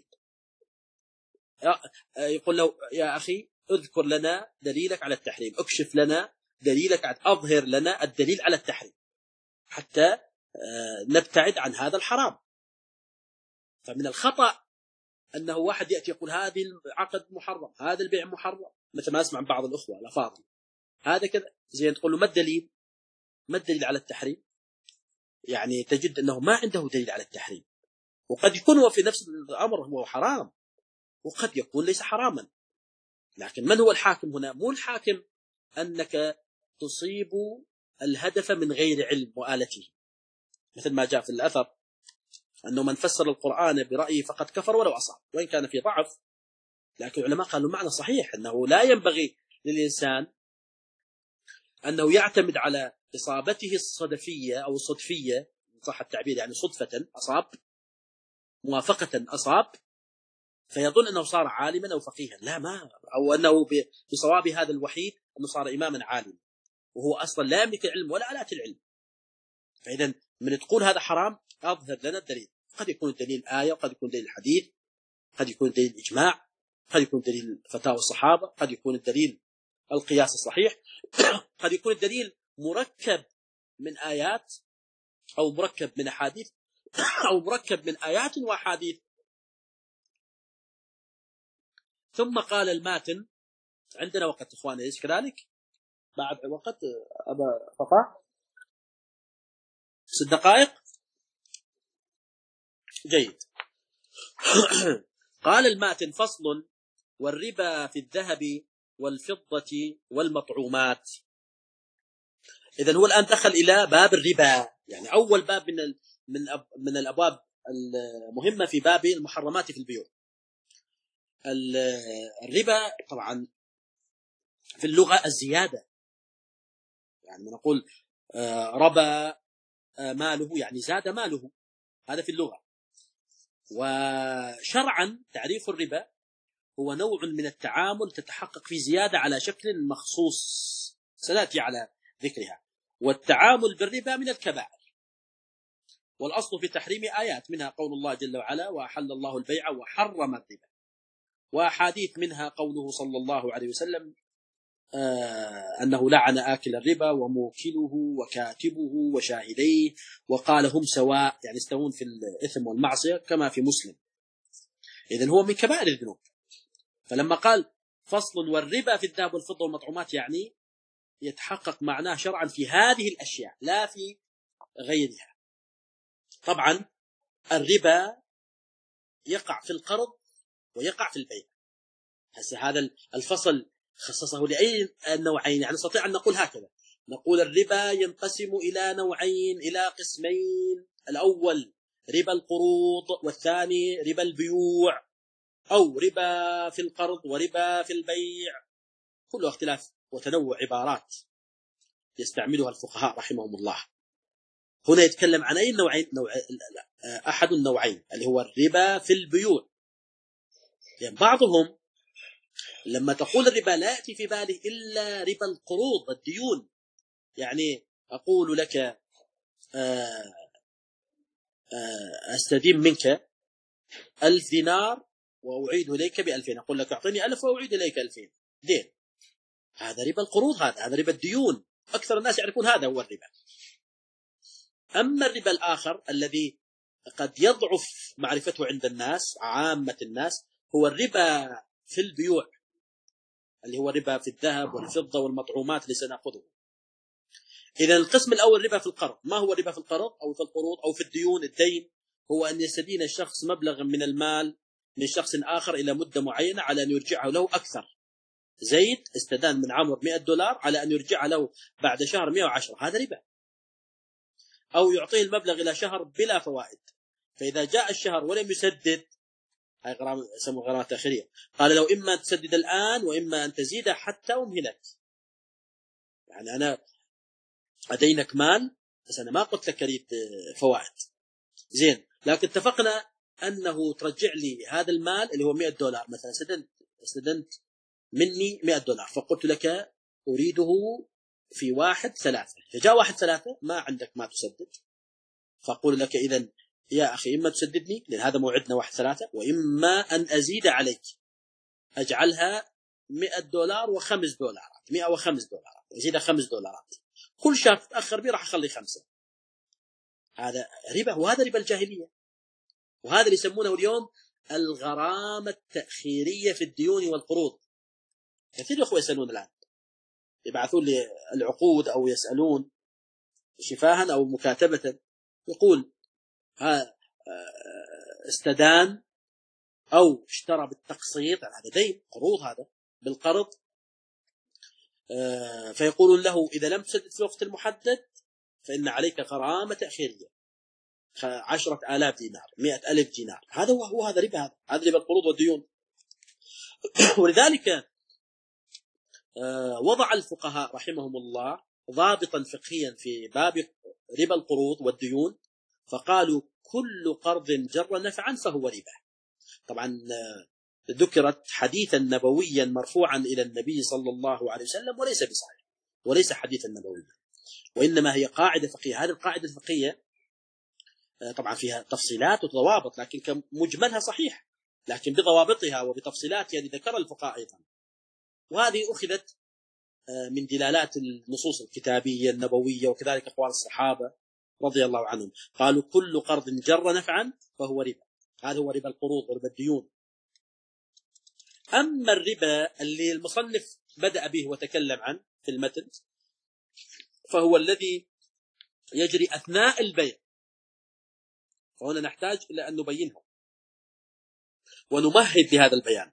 يقول له يا أخي اذكر لنا دليلك على التحريم، اكشف لنا دليلك، أظهر لنا الدليل على التحريم حتى نبتعد عن هذا الحرام. فمن الخطأ أنه واحد يأتي يقول هذه العقد محرم، هذا البيع محرم، مثل ما أسمع من بعض الأخوة الأفاضل هذا كذا زين، تقول له ما الدليل؟ ما الدليل على التحريم؟ يعني تجد أنه ما عنده دليل على التحريم، وقد يكون هو في نفس الأمر هو حرام وقد يكون ليس حراما. لكن من هو الحاكم هنا؟ مو الحاكم أنك تصيب الهدف من غير علم وآلته، مثل ما جاء في الأثر أنه من فسر القرآن برأيه فقد كفر ولو أصاب، وإن كان في ضعف، لكن العلماء قالوا معنى صحيح أنه لا ينبغي للإنسان أنه يعتمد على إصابته الصدفية أو الصدفية صح التعبير، يعني صدفة أصاب، موافقة أصاب، فيظن أنه صار عالما أو فقيها. لا، ما أو أنه بصواب هذا الوحيد أنه صار إماما عالما، وهو أصلا لا يملك العلم ولا آلات العلم. فإذا من تقول هذا حرام أظهر لنا الدليل، قد يكون الدليل آية، وقد يكون دليل الحديث، قد يكون دليل إجماع، قد يكون دليل فتاوى الصحابة، قد يكون الدليل القياس الصحيح، قد يكون الدليل مركب من آيات أو مركب من أحاديث أو مركب من آيات وأحاديث. ثم قال الماتن، عندنا وقت إخواني إيش كذلك بعد وقت أبا فطاح ست دقائق جيد. قال الماتن فصل: والربا في الذهب والفضة والمطعومات. إذن هو الآن دخل إلى باب الربا، يعني أول باب من من من الأبواب المهمة في باب المحرمات في البيوع. الربا طبعا في اللغة الزيادة، يعني نقول ربا ماله يعني زاد ماله، هذا في اللغة. وشرعا تعريف الربا هو نوع من التعامل تتحقق في زيادة على شكل مخصوص سنأتي على ذكرها. والتعامل بالربا من الكبائر، والأصل في تحريم آيات منها قول الله جل وعلا: وأحل الله البيع وحرم الربا. وأحاديث منها قوله صلى الله عليه وسلم آه أنه لعن آكل الربا وموكله وكاتبه وشاهديه، وقال هم سواء، يعني يستوون في الإثم والمعصية كما في مسلم. إذن هو من كبائر الذنوب. فلما قال فصل والربا في الذهب والفضة والمطعومات، يعني يتحقق معناه شرعا في هذه الأشياء لا في غيرها. طبعا الربا يقع في القرض ويقع في البيع. هسه هذا الفصل خصصه لأي النوعين، يعني نستطيع أن نقول هكذا، نقول الربا ينقسم إلى نوعين، إلى قسمين: الأول ربا القروض، والثاني ربا البيوع، أو ربا في القرض وربا في البيع. كله اختلاف وتنوع عبارات يستعملها الفقهاء رحمهم الله. هنا يتكلم عن أي نوعين؟ نوع أحد النوعين اللي هو الربا في البيوع. يعني بعضهم لما تقول الربا لا يأتي في باله إلا ربا القروض الديون، يعني أقول لك أستدين منك ألف دينار وأعيد إليك بألفين، أقول لك أعطيني ألف وأعيد إليك ألفين دين، هذا ربا القروض، هذا هذا ربا الديون، أكثر الناس يعرفون هذا هو الربا. أما الربا الآخر الذي قد يضعف معرفته عند الناس عامة الناس هو الربا في البيوع، اللي هو ربا في الذهب والفضة والمطعومات اللي سنأخذه. إذا القسم الأول ربا في القرض. ما هو ربا في القرض أو في القروض أو في الديون؟ الدين هو أن يستدين الشخص مبلغا من المال من شخص آخر إلى مدة معينة على أن يرجعه له أكثر. زيد استدان من عمرو مئة دولار على أن يرجع له بعد شهر مئة وعشرة، هذا ربا. أو يعطيه المبلغ إلى شهر بلا فوائد، فإذا جاء الشهر ولم يسدد، هاي غرامة يسموها غرامة تأخيرية، قال له إما أن تسدد الآن وإما أن تزيد حتى أمهلك. يعني أنا أدينك مال بس أنا ما قلت لك أريد فوائد، زين، لكن اتفقنا أنه ترجع لي هذا المال اللي هو مئة دولار مثلا، استدنت استدنت مني مئة دولار، فقلت لك أريده في واحد ثلاثة، فجاء واحد ثلاثة ما عندك ما تسدد، فأقول لك إذن يا أخي إما تسددني لأن هذا موعدنا واحد ثلاثة، وإما أن أزيد عليك أجعلها مئة دولار وخمس دولارات، مئة وخمس دولارات، أزيدها خمس دولارات، كل شهر تأخر بي راح أخلي خمسة. هذا ربا، وهذا ربا الجاهلية، وهذا اللي يسمونه اليوم الغرامة التأخيرية في الديون والقروض. كثير أخوة يسألون الآن، يبعثون لي العقود أو يسألون شفاها أو مكاتبة، يقول ها استدان أو اشترى بالتقسيط، هذا دين قروض، هذا بالقرض، فيقولون له إذا لم تسدد في الوقت المحدد فإن عليك غرامة تأخيرية عشرة آلاف دينار، مئة ألف دينار. هذا هو, هو هذا ربا، هذا ربا القروض والديون. ولذلك وضع الفقهاء رحمهم الله ضابطا فقهيا في باب ربا القروض والديون، فقالوا كل قرض جر نفعا فهو ربا. طبعا ذكرت حديثا نبويا مرفوعا إلى النبي صلى الله عليه وسلم وليس بصحيح وليس حديثا نبويا، وإنما هي قاعدة فقهية. هذه القاعدة الفقهية طبعا فيها تفصيلات وضوابط، لكن كمجملها صحيح، لكن بضوابطها وبتفصيلاتها اللي ذكر الفقهاء أيضا. وهذه أخذت من دلالات النصوص الكتابية النبوية وكذلك أقوال الصحابة رضي الله عنهم، قالوا كل قرض جر نفعا فهو ربا. هذا هو ربا القروض وربا الديون. أما الربا اللي المصنف بدأ به وتكلم عنه في المتن فهو الذي يجري أثناء البيع، وهنا نحتاج إلى أن نبينه ونمهد لهذا البيان.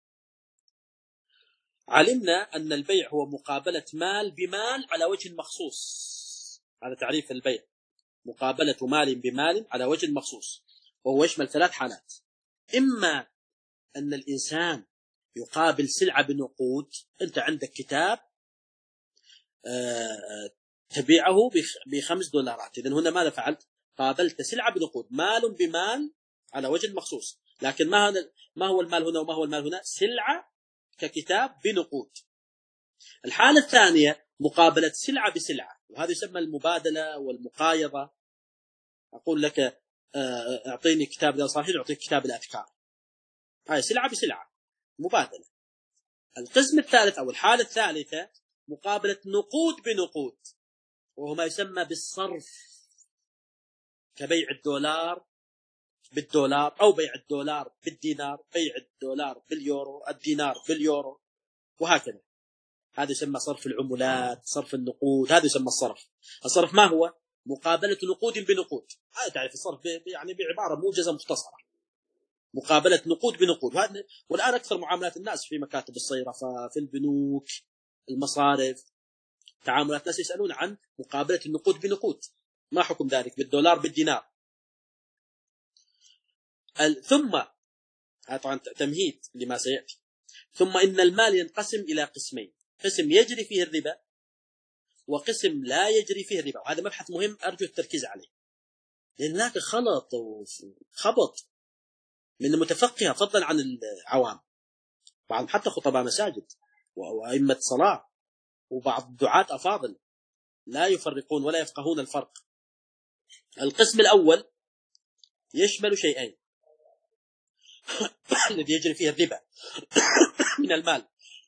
علمنا أن البيع هو مقابلة مال بمال على وجه مخصوص، هذا تعريف البيع، مقابلة مال بمال على وجه مخصوص، وهو يشمل ثلاث حالات: إما أن الإنسان يقابل سلعة بنقود، أنت عندك كتاب تبيعه بخمس دولارات، إذن هنا ماذا فعلت؟ قابلت سلعة بنقود، مال بمال على وجه مخصوص، لكن ما هو المال هنا وما هو المال هنا؟ سلعة ككتاب بنقود. الحالة الثانية مقابلة سلعة بسلعة، وهذا يسمى المبادلة والمقايضة. أقول لك أعطيني كتاب الأصالحين أعطيك كتاب الأذكار، هاي سلعة بسلعة، مبادلة. القسم الثالث أو الحالة الثالثة مقابلة نقود بنقود، وهو ما يسمى بالصرف، كبيع الدولار بالدولار أو بيع الدولار بالدينار، بيع الدولار باليورو، الدينار باليورو، وهكذا. هذا يسمى صرف العملات، صرف النقود، هذا يسمى الصرف. الصرف ما هو؟ مقابلة نقود بنقود. هذا تعرف الصرف يعني بعبارة موجزة مختصرة، مقابلة نقود بنقود. والآن أكثر معاملات الناس في مكاتب الصيرفة، في البنوك، المصارف، تعاملات الناس يسألون عن مقابلة النقود بنقود. ما حكم ذلك بالدولار بالدينار؟ ثم هذا طبعا تمهيد لما سيأتي. ثم إن المال ينقسم إلى قسمين: قسم يجري فيه الربا، وقسم لا يجري فيه الربا. وهذا مبحث مهم أرجو التركيز عليه، لأن هناك خلط وخبط من المتفقهة فضلا عن العوام، بعض حتى خطباء مساجد وأئمة صلاة وبعض الدعاة أفاضل لا يفرقون ولا يفقهون الفرق. القسم الأول يشمل شيئين: الذي يجري فيه الربا من المال.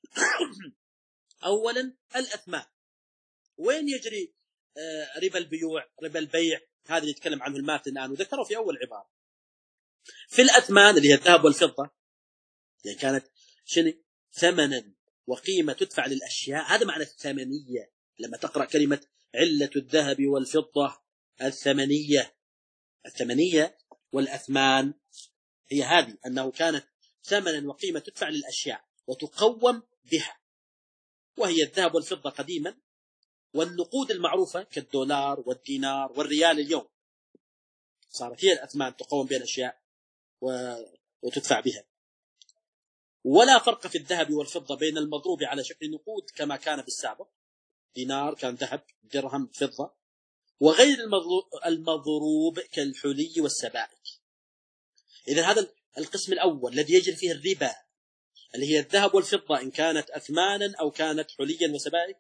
أولا الأثمان. وين يجري ربا البيوع؟ ربا البيع هذا اللي يتكلم عنه المات الآن وذكره في أول عبارة. في الأثمان اللي هي الذهب والفضة، يعني كانت شنو؟ ثمنا وقيمة تدفع للأشياء. هذا معنى الثمنية. لما تقرأ كلمة علة الذهب والفضة، الثمنية، الثمنية والأثمان هي هذه، أنه كانت ثمنا وقيمة تدفع للأشياء وتقوم بها، وهي الذهب والفضة قديما، والنقود المعروفة كالدولار والدينار والريال اليوم صارت هي الأثمان تقوم بها الأشياء وتدفع بها. ولا فرق في الذهب والفضة بين المضروب على شكل نقود كما كان بالسابق، دينار كان ذهب، درهم فضة، وغير المضروب كالحلي والسبائك. إذن هذا القسم الأول الذي يجري فيه الربا، اللي هي الذهب والفضة إن كانت أثمانا أو كانت حليا وسبائك،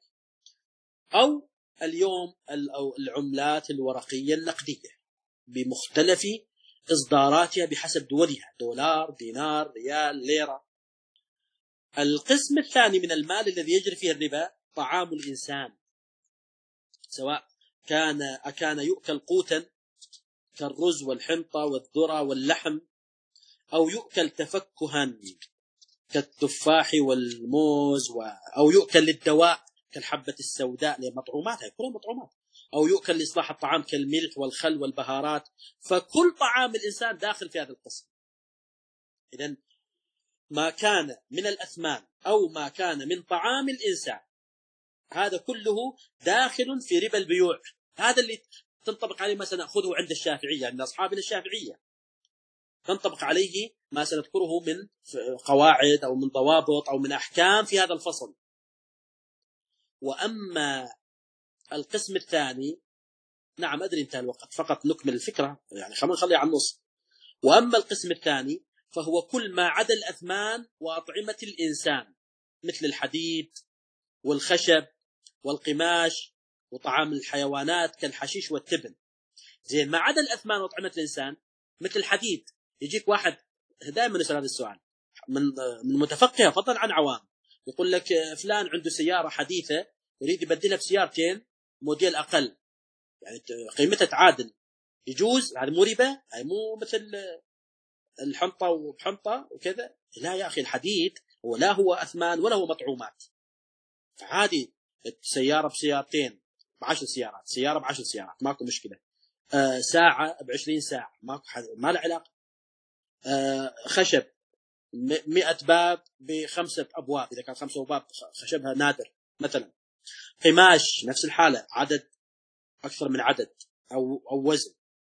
أو اليوم العملات الورقية النقدية بمختلف إصداراتها بحسب دولها، دولار، دينار، ريال، ليرة. القسم الثاني من المال الذي يجري فيه الربا طعام الإنسان، سواء كان أكان يؤكل قوتا كالرز والحنطة والذرة واللحم، أو يؤكل تفكها كالتفاح والموز، أو يؤكل للدواء كالحبة السوداء لمطعوماتها، كلها مطعومات، أو يؤكل لإصلاح الطعام كالملح والخل والبهارات. فكل طعام الإنسان داخل في هذا القسم. إذن ما كان من الأثمان أو ما كان من طعام الإنسان هذا كله داخل في ربا البيوع. هذا اللي تنطبق عليه ما سنأخذه عند الشافعية، عند أصحابنا الشافعية تنطبق عليه ما سنذكره من قواعد أو من ضوابط أو من أحكام في هذا الفصل. وأما القسم الثاني، نعم أدري انتهى الوقت، فقط نكمل الفكرة يعني، خلونا نخليها على النص. وأما القسم الثاني فهو كل ما عدا الأثمان وأطعمة الإنسان، مثل الحديد والخشب والقماش وطعام الحيوانات كالحشيش والتبن. زين، ما عدا الأثمان وأطعمة الإنسان مثل الحديد. يجيك واحد دائما يسأل هذا السؤال من من متفقه فضلا عن عوام، يقول لك فلان عنده سيارة حديثة يريد يبدلها بسيارتين موديل أقل، يعني قيمتها تعادل، يجوز؟ هذا مو ربا؟ هاي مو مثل الحنطة وبحنطة وكذا؟ لا يا أخي، الحديد هو لا هو أثمان ولا هو مطعومات. فعادي سيارة بسيارتين بعشر سيارات، سيارة بعشر سيارات، ماكو مشكلة. آه ساعة بعشرين ساعة، ماكو ما له علاقة. آه خشب مئة باب بخمسة أبواب، إذا كان خمسة أبواب خشبها نادر مثلا. قماش نفس الحالة، عدد أكثر من عدد أو أو وزن.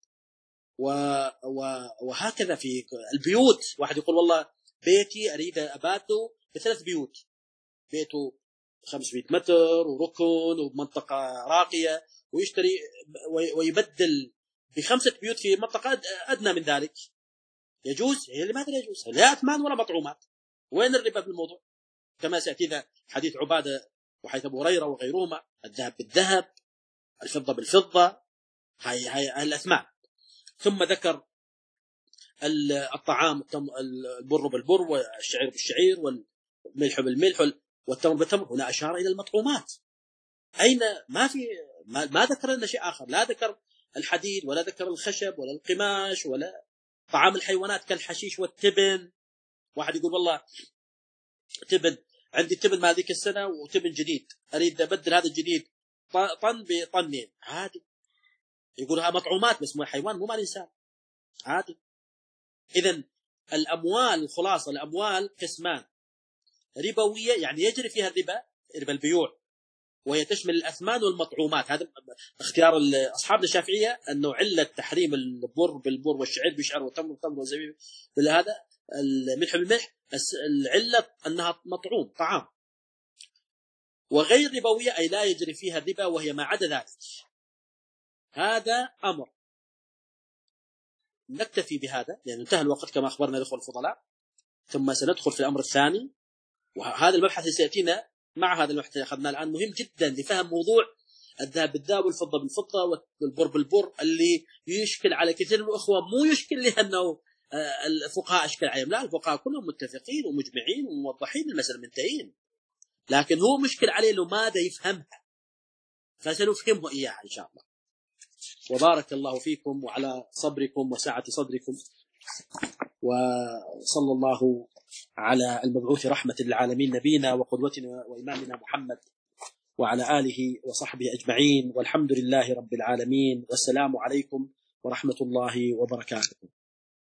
وهكذا في البيوت، واحد يقول والله بيتي أريد أباته بثلاث بيوت، بيته خمسمائة متر وركن ومنطقة راقية، ويشتري ويبدل بخمسة بيوت في منطقة أدنى من ذلك، يجوز؟ هي لماذا لا يجوز؟ لا أثمان ولا مطعومات. وين الربا بالموضوع؟ كما سيأتينا حديث عبادة وحديث أبو هريرة وغيرهما، الذهب بالذهب، الفضة بالفضة، هاي هاي الأثمان. ثم ذكر الطعام البر بالبر والشعير بالشعير والملح بالملح والتمر بالتمر. هنا أشار إلى المطعومات. أين ما في ما, ما ذكر لنا شيء آخر، لا ذكر الحديد ولا ذكر الخشب ولا القماش ولا طعام الحيوانات كالحشيش والتبن. واحد يقول والله تبن، عندي تبن ما ذيك السنة وتبن جديد، أريد أبدل هذا الجديد طن بطنين، عادي. يقولها مطعومات بس مو الحيوان مو مال الإنسان، عادي. إذن الأموال، الخلاصة الأموال قسمان: ربوية يعني يجري فيها الربا، ربا البيوع، وهي تشمل الأثمان والمطعومات. هذا اختيار أصحاب الشافعية، أنه علة تحريم البر بالبر والشعير بالشعير والتمر بالتمر والزبيب هذا الملح بالملح، العلة أنها مطعوم طعام. وغير ربوية أي لا يجري فيها الربا وهي ما عدا ذلك. هذا أمر. نكتفي بهذا لأن انتهى الوقت كما أخبرنا الأخوة الفضلاء، ثم سندخل في الأمر الثاني. وهذا المبحث اللي سيأتينا مع هذا المبحث اللي أخذناه الآن مهم جدا لفهم موضوع الذهب بالذهب والفضة بالفضة والبر بالبر، اللي يشكل على كثير من الأخوة. مو يشكل لأنه الفقهاء أشكل عليهم، لا، الفقهاء كلهم متفقين ومجمعين وموضحين المسألة منتهين، لكن هو مشكل عليه لو ماذا يفهمها، فسنفهمه إياها إن شاء الله. وبارك الله فيكم وعلى صبركم وسعة صدركم، وصلى الله على المبعوث رحمة للعالمين نبينا وقدوتنا وإمامنا محمد وعلى آله وصحبه أجمعين، والحمد لله رب العالمين، والسلام عليكم ورحمة الله وبركاته.